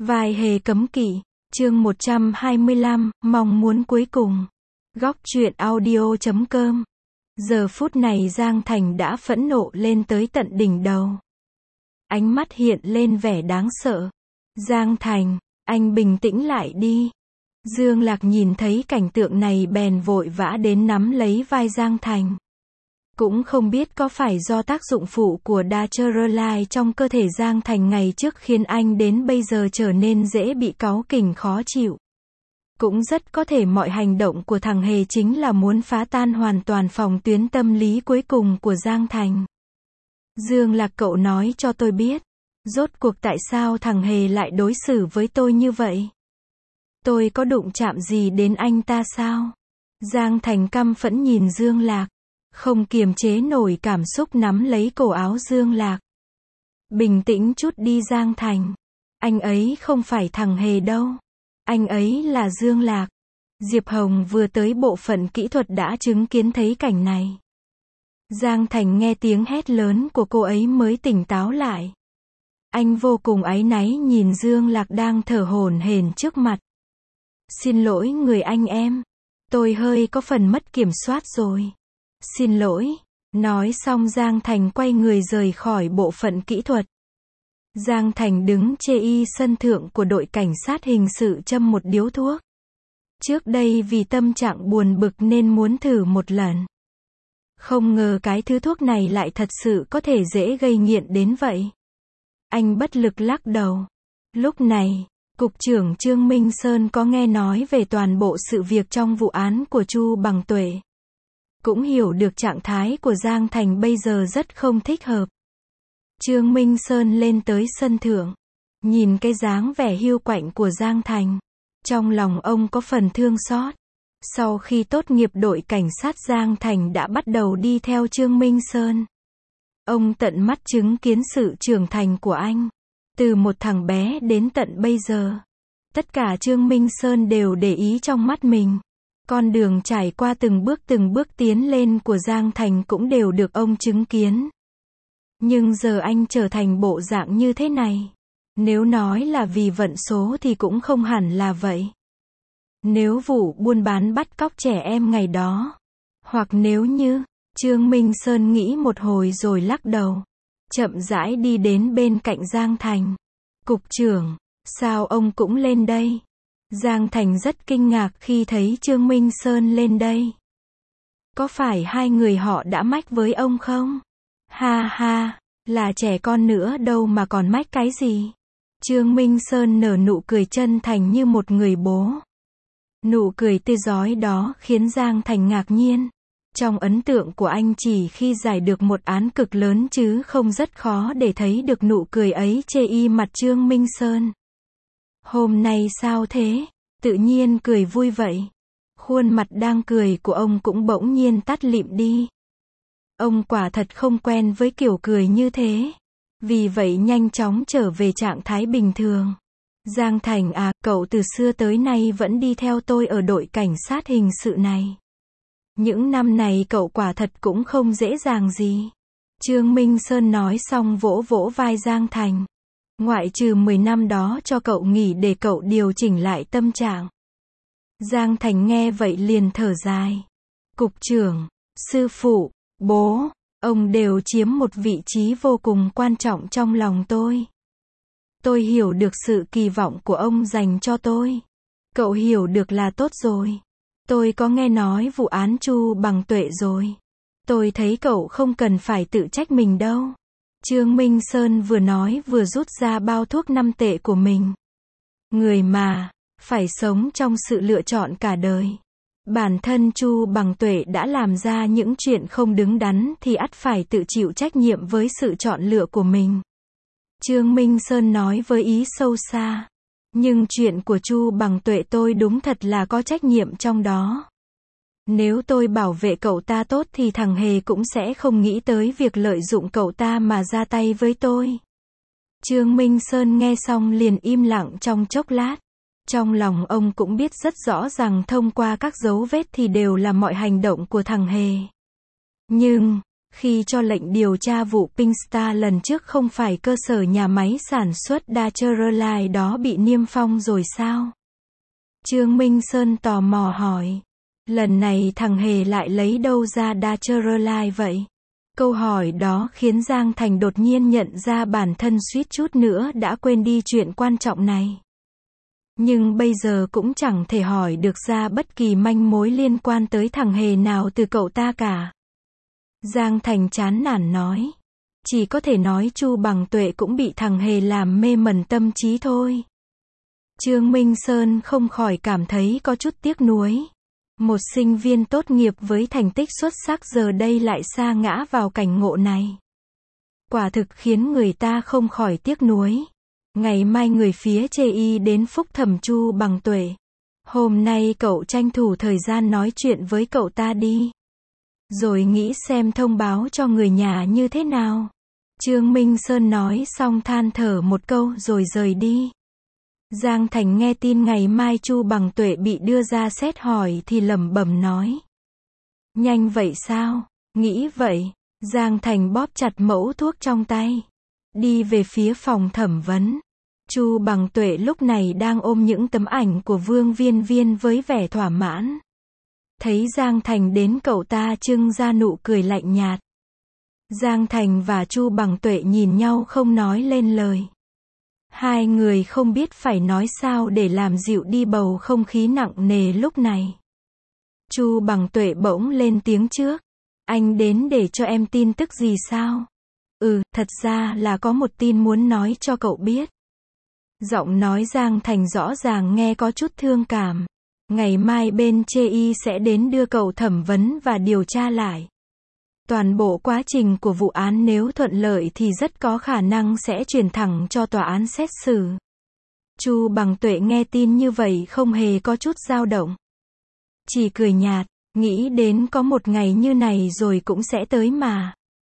Vai hề cấm kỵ, chương 125, mong muốn cuối cùng. Góc truyện audio.com. Giờ phút này Giang Thành đã phẫn nộ lên tới tận đỉnh đầu. Ánh mắt hiện lên vẻ đáng sợ. Giang Thành, anh bình tĩnh lại đi. Dương Lạc nhìn thấy cảnh tượng này bèn vội vã đến nắm lấy vai Giang Thành. Cũng không biết có phải do tác dụng phụ của Dacherolite trong cơ thể Giang Thành ngày trước khiến anh đến bây giờ trở nên dễ bị cáu kỉnh khó chịu. Cũng rất có thể mọi hành động của thằng Hề chính là muốn phá tan hoàn toàn phòng tuyến tâm lý cuối cùng của Giang Thành. Dương Lạc, cậu nói cho tôi biết, rốt cuộc tại sao thằng Hề lại đối xử với tôi như vậy? Tôi có đụng chạm gì đến anh ta sao? Giang Thành căm phẫn nhìn Dương Lạc, không kiềm chế nổi cảm xúc nắm lấy cổ áo Dương Lạc. Bình tĩnh chút đi Giang Thành. Anh ấy không phải thằng Hề đâu. Anh ấy là Dương Lạc. Diệp Hồng vừa tới bộ phận kỹ thuật đã chứng kiến thấy cảnh này. Giang Thành nghe tiếng hét lớn của cô ấy mới tỉnh táo lại. Anh vô cùng áy náy nhìn Dương Lạc đang thở hổn hển trước mặt. Xin lỗi người anh em. Tôi hơi có phần mất kiểm soát rồi. Xin lỗi. Nói xong Giang Thành quay người rời khỏi bộ phận kỹ thuật. Giang Thành đứng chê y sân thượng của đội cảnh sát hình sự châm một điếu thuốc. Trước đây vì tâm trạng buồn bực nên muốn thử một lần. Không ngờ cái thứ thuốc này lại thật sự có thể dễ gây nghiện đến vậy. Anh bất lực lắc đầu. Lúc này, Cục trưởng Trương Minh Sơn có nghe nói về toàn bộ sự việc trong vụ án của Chu Bằng Tuệ. Cũng hiểu được trạng thái của Giang Thành bây giờ rất không thích hợp. Trương Minh Sơn lên tới sân thượng, nhìn cái dáng vẻ hiu quạnh của Giang Thành. Trong lòng ông có phần thương xót. Sau khi tốt nghiệp đội cảnh sát, Giang Thành đã bắt đầu đi theo Trương Minh Sơn. Ông tận mắt chứng kiến sự trưởng thành của anh. Từ một thằng bé đến tận bây giờ. Tất cả Trương Minh Sơn đều để ý trong mắt mình. Con đường trải qua từng bước tiến lên của Giang Thành cũng đều được ông chứng kiến. Nhưng giờ anh trở thành bộ dạng như thế này. Nếu nói là vì vận số thì cũng không hẳn là vậy. Nếu vụ buôn bán bắt cóc trẻ em ngày đó, hoặc nếu như, Trương Minh Sơn nghĩ một hồi rồi lắc đầu, chậm rãi đi đến bên cạnh Giang Thành. Cục trưởng, sao ông cũng lên đây? Giang Thành rất kinh ngạc khi thấy Trương Minh Sơn lên đây. Có phải hai người họ đã mách với ông không? Ha ha, là trẻ con nữa đâu mà còn mách cái gì? Trương Minh Sơn nở nụ cười chân thành như một người bố. Nụ cười tươi rói đó khiến Giang Thành ngạc nhiên. Trong ấn tượng của anh chỉ khi giải được một án cực lớn chứ không rất khó để thấy được nụ cười ấy chê y mặt Trương Minh Sơn. Hôm nay sao thế? Tự nhiên cười vui vậy. Khuôn mặt đang cười của ông cũng bỗng nhiên tắt lịm đi. Ông quả thật không quen với kiểu cười như thế. Vì vậy nhanh chóng trở về trạng thái bình thường. Giang Thành à, cậu từ xưa tới nay vẫn đi theo tôi ở đội cảnh sát hình sự này. Những năm này cậu quả thật cũng không dễ dàng gì. Trương Minh Sơn nói xong vỗ vỗ vai Giang Thành. Ngoại trừ 10 năm đó cho cậu nghỉ để cậu điều chỉnh lại tâm trạng. Giang Thành nghe vậy liền thở dài. Cục trưởng, sư phụ, bố, ông đều chiếm một vị trí vô cùng quan trọng trong lòng tôi. Tôi hiểu được sự kỳ vọng của ông dành cho tôi. Cậu hiểu được là tốt rồi. Tôi có nghe nói vụ án Chu Bằng Tuệ rồi. Tôi thấy cậu không cần phải tự trách mình đâu. Trương Minh Sơn vừa nói vừa rút ra bao thuốc 5 tệ của mình. Người mà, phải sống trong sự lựa chọn cả đời. Bản thân Chu Bằng Tuệ đã làm ra những chuyện không đứng đắn thì ắt phải tự chịu trách nhiệm với sự chọn lựa của mình. Trương Minh Sơn nói với ý sâu xa. Nhưng chuyện của Chu Bằng Tuệ tôi đúng thật là có trách nhiệm trong đó. Nếu tôi bảo vệ cậu ta tốt thì thằng Hề cũng sẽ không nghĩ tới việc lợi dụng cậu ta mà ra tay với tôi. Trương Minh Sơn nghe xong liền im lặng trong chốc lát. Trong lòng ông cũng biết rất rõ rằng thông qua các dấu vết thì đều là mọi hành động của thằng Hề. Nhưng, Khi cho lệnh điều tra vụ Pinkstar lần trước không phải cơ sở nhà máy sản xuất Datcherolite đó bị niêm phong rồi sao? Trương Minh Sơn tò mò hỏi. Lần này thằng Hề lại lấy đâu ra Datcherolite vậy? Câu hỏi đó khiến Giang Thành đột nhiên nhận ra bản thân suýt chút nữa đã quên đi chuyện quan trọng này. Nhưng bây giờ cũng chẳng thể hỏi được ra bất kỳ manh mối liên quan tới thằng Hề nào từ cậu ta cả. Giang Thành chán nản nói. Chỉ có thể nói Chu Bằng Tuệ cũng bị thằng Hề làm mê mẩn tâm trí thôi. Trương Minh Sơn không khỏi cảm thấy có chút tiếc nuối. Một sinh viên tốt nghiệp với thành tích xuất sắc giờ đây lại sa ngã vào cảnh ngộ này. Quả thực khiến người ta không khỏi tiếc nuối. Ngày mai người phía chê y đến phúc thẩm Chu Bằng Tuệ. Hôm nay cậu tranh thủ thời gian nói chuyện với cậu ta đi. Rồi nghĩ xem thông báo cho người nhà như thế nào. Trương Minh Sơn nói xong than thở một câu rồi rời đi. Giang Thành nghe tin ngày mai Chu Bằng Tuệ bị đưa ra xét hỏi thì lẩm bẩm nói. Nhanh vậy sao? Nghĩ vậy. Giang Thành bóp chặt mẫu thuốc trong tay. Đi về phía phòng thẩm vấn. Chu Bằng Tuệ lúc này đang ôm những tấm ảnh của Vương Viên Viên với vẻ thỏa mãn. Thấy Giang Thành đến cậu ta trưng ra nụ cười lạnh nhạt. Giang Thành và Chu Bằng Tuệ nhìn nhau không nói lên lời. Hai người không biết phải nói sao để làm dịu đi bầu không khí nặng nề lúc này. Chu Bằng Tuệ bỗng lên tiếng trước. Anh đến để cho em tin tức gì sao? Thật ra là có một tin muốn nói cho cậu biết. Giọng nói Giang Thành rõ ràng nghe có chút thương cảm. Ngày mai bên chê y sẽ đến đưa cậu thẩm vấn và điều tra lại. Toàn bộ quá trình của vụ án nếu thuận lợi thì rất có khả năng sẽ chuyển thẳng cho tòa án xét xử. Chu Bằng Tuệ nghe tin như vậy không hề có chút dao động. Chỉ cười nhạt, nghĩ đến có một ngày như này rồi cũng sẽ tới mà.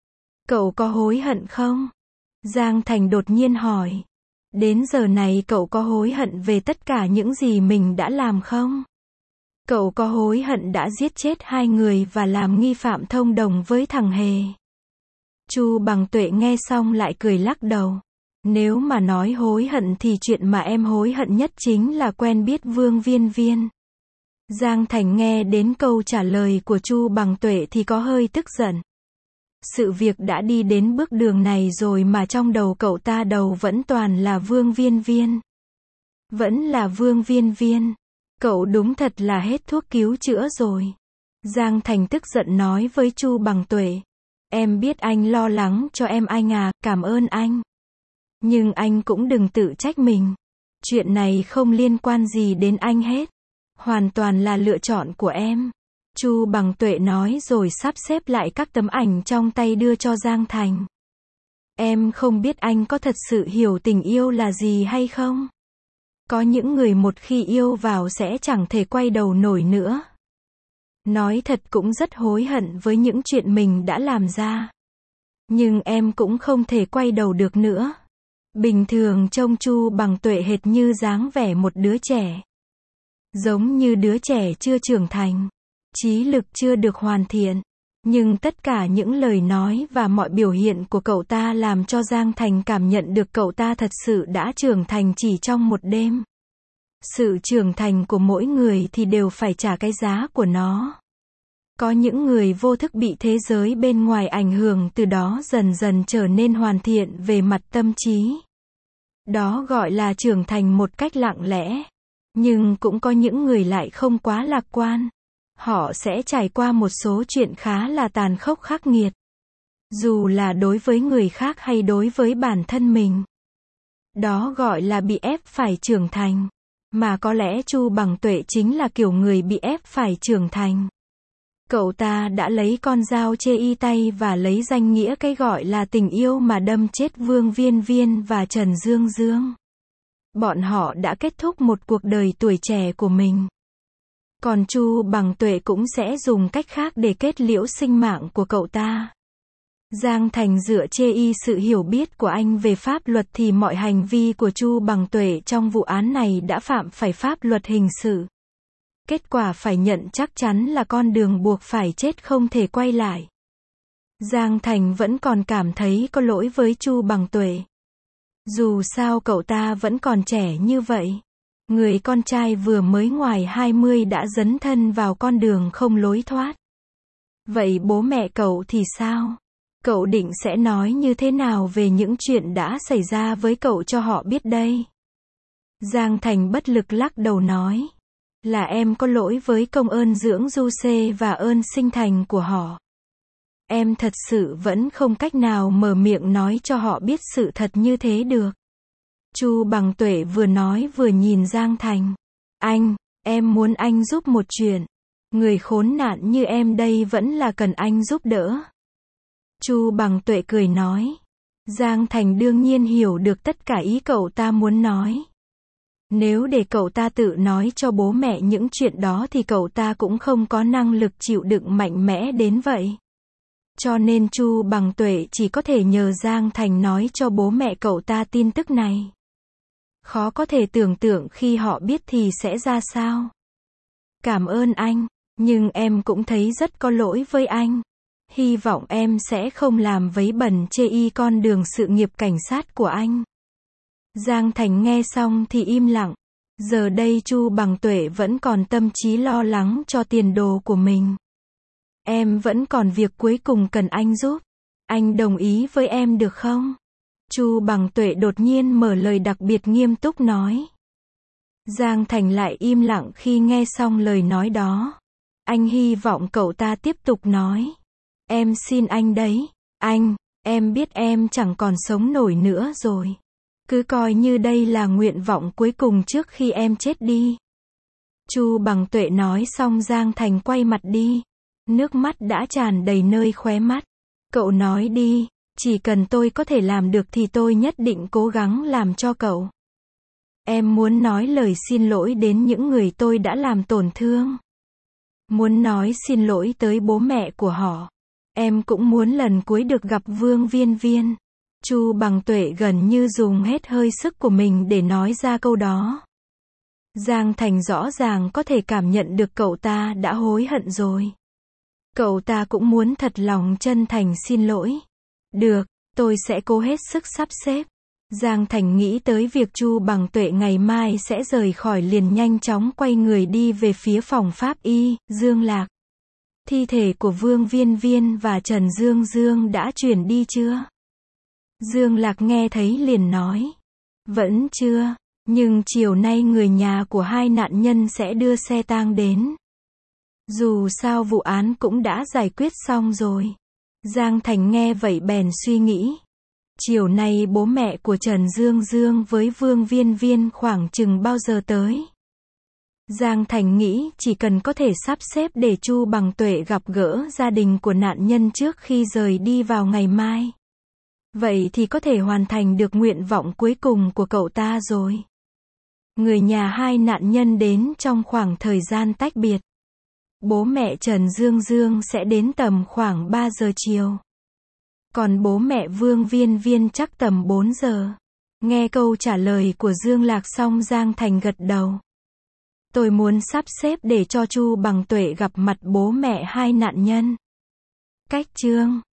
Cậu có hối hận không? Giang Thành đột nhiên hỏi. Đến giờ này cậu có hối hận về tất cả những gì mình đã làm không? Cậu có hối hận đã giết chết hai người và làm nghi phạm thông đồng với thằng Hề? Chu Bằng Tuệ nghe xong lại cười lắc đầu. Nếu mà nói hối hận thì chuyện mà em hối hận nhất chính là quen biết Vương Viên Viên. Giang Thành nghe đến câu trả lời của Chu Bằng Tuệ thì có hơi tức giận. Sự việc đã đi đến bước đường này rồi mà trong đầu cậu ta đầu vẫn toàn là Vương Viên Viên. Vẫn là Vương Viên Viên. Cậu đúng thật là hết thuốc cứu chữa rồi. Giang Thành tức giận nói với Chu Bằng Tuệ. Em biết anh lo lắng cho em anh à, cảm ơn anh. Nhưng anh cũng đừng tự trách mình. Chuyện này không liên quan gì đến anh hết. Hoàn toàn là lựa chọn của em. Chu Bằng Tuệ nói rồi sắp xếp lại các tấm ảnh trong tay đưa cho Giang Thành. Em không biết anh có thật sự hiểu tình yêu là gì hay không? Có những người một khi yêu vào sẽ chẳng thể quay đầu nổi nữa. Nói thật cũng rất hối hận với những chuyện mình đã làm ra. Nhưng em cũng không thể quay đầu được nữa. Bình thường trông Chu Bằng Tuệ hệt như dáng vẻ một đứa trẻ. Giống như đứa trẻ chưa trưởng thành. Trí lực chưa được hoàn thiện. Nhưng tất cả những lời nói và mọi biểu hiện của cậu ta làm cho Giang Thành cảm nhận được cậu ta thật sự đã trưởng thành chỉ trong một đêm. Sự trưởng thành của mỗi người thì đều phải trả cái giá của nó. Có những người vô thức bị thế giới bên ngoài ảnh hưởng từ đó dần dần trở nên hoàn thiện về mặt tâm trí. Đó gọi là trưởng thành một cách lặng lẽ. Nhưng cũng có những người lại không quá lạc quan. Họ sẽ trải qua một số chuyện khá là tàn khốc khắc nghiệt. Dù là đối với người khác hay đối với bản thân mình. Đó gọi là bị ép phải trưởng thành. Mà có lẽ Chu Bằng Tuệ chính là kiểu người bị ép phải trưởng thành. Cậu ta đã lấy con dao chê y tay và lấy danh nghĩa cái gọi là tình yêu mà đâm chết Vương Viên Viên và Trần Dương Dương. Bọn họ đã kết thúc một cuộc đời tuổi trẻ của mình. Còn Chu Bằng Tuệ cũng sẽ dùng cách khác để kết liễu sinh mạng của cậu ta. Giang Thành dựa chê y sự hiểu biết của anh về pháp luật thì mọi hành vi của Chu Bằng Tuệ trong vụ án này đã phạm phải pháp luật hình sự. Kết quả phải nhận chắc chắn là con đường buộc phải chết không thể quay lại. Giang Thành vẫn còn cảm thấy có lỗi với Chu Bằng Tuệ. Dù sao cậu ta vẫn còn trẻ như vậy. Người con trai vừa mới ngoài 20 đã dấn thân vào con đường không lối thoát. Vậy bố mẹ cậu thì sao? Cậu định sẽ nói như thế nào về những chuyện đã xảy ra với cậu cho họ biết đây? Giang Thành bất lực lắc đầu nói. Là em có lỗi với công ơn dưỡng Du Xê và ơn sinh thành của họ. Em thật sự vẫn không cách nào mở miệng nói cho họ biết sự thật như thế được. Chu Bằng Tuệ vừa nói vừa nhìn Giang Thành. Em muốn anh giúp một chuyện. Người khốn nạn như em đây vẫn là cần anh giúp đỡ. Chu Bằng Tuệ cười nói. Giang Thành đương nhiên hiểu được tất cả ý cậu ta muốn nói. Nếu để cậu ta tự nói cho bố mẹ những chuyện đó thì cậu ta cũng không có năng lực chịu đựng mạnh mẽ đến vậy. Cho nên Chu Bằng Tuệ chỉ có thể nhờ Giang Thành nói cho bố mẹ cậu ta tin tức này. Khó có thể tưởng tượng khi họ biết thì sẽ ra sao. Cảm ơn anh, nhưng em cũng thấy rất có lỗi với anh. Hy vọng em sẽ không làm vấy bẩn chê y con đường sự nghiệp cảnh sát của anh. Giang Thành nghe xong thì im lặng. Giờ đây Chu Bằng Tuệ vẫn còn tâm trí lo lắng cho tiền đồ của mình. Em vẫn còn việc cuối cùng cần anh giúp. Anh đồng ý với em được không? Chu Bằng Tuệ đột nhiên mở lời đặc biệt nghiêm túc nói. Giang Thành lại im lặng khi nghe xong lời nói đó. Anh hy vọng cậu ta tiếp tục nói. Em xin anh đấy. Em biết em chẳng còn sống nổi nữa rồi. Cứ coi như đây là nguyện vọng cuối cùng trước khi em chết đi. Chu Bằng Tuệ nói xong Giang Thành quay mặt đi. Nước mắt đã tràn đầy nơi khóe mắt. Cậu nói đi, chỉ cần tôi có thể làm được thì tôi nhất định cố gắng làm cho cậu. Em muốn nói lời xin lỗi đến những người tôi đã làm tổn thương. Muốn nói xin lỗi tới bố mẹ của họ. Em cũng muốn lần cuối được gặp Vương Viên Viên. Chu Bằng Tuệ gần như dùng hết hơi sức của mình để nói ra câu đó. Giang Thành rõ ràng có thể cảm nhận được cậu ta đã hối hận rồi. Cậu ta cũng muốn thật lòng chân thành xin lỗi. Được, tôi sẽ cố hết sức sắp xếp. Giang Thành nghĩ tới việc Chu Bằng Tuệ ngày mai sẽ rời khỏi liền nhanh chóng quay người đi về phía phòng pháp y, Dương Lạc. Thi thể của Vương Viên Viên và Trần Dương Dương đã chuyển đi chưa? Dương Lạc nghe thấy liền nói. Vẫn chưa, nhưng chiều nay người nhà của hai nạn nhân sẽ đưa xe tang đến. Dù sao vụ án cũng đã giải quyết xong rồi. Giang Thành nghe vậy bèn suy nghĩ. Chiều nay bố mẹ của Trần Dương Dương với Vương Viên Viên khoảng chừng bao giờ tới? Giang Thành nghĩ chỉ cần có thể sắp xếp để Chu Bằng Tuệ gặp gỡ gia đình của nạn nhân trước khi rời đi vào ngày mai. Vậy thì có thể hoàn thành được nguyện vọng cuối cùng của cậu ta rồi. Người nhà hai nạn nhân đến trong khoảng thời gian tách biệt. Bố mẹ Trần Dương Dương sẽ đến tầm khoảng 3 giờ chiều. Còn bố mẹ Vương Viên Viên chắc tầm 4 giờ. Nghe câu trả lời của Dương Lạc xong Giang Thành gật đầu. Tôi muốn sắp xếp để cho Chu Bằng Tuệ gặp mặt bố mẹ hai nạn nhân. Cách chương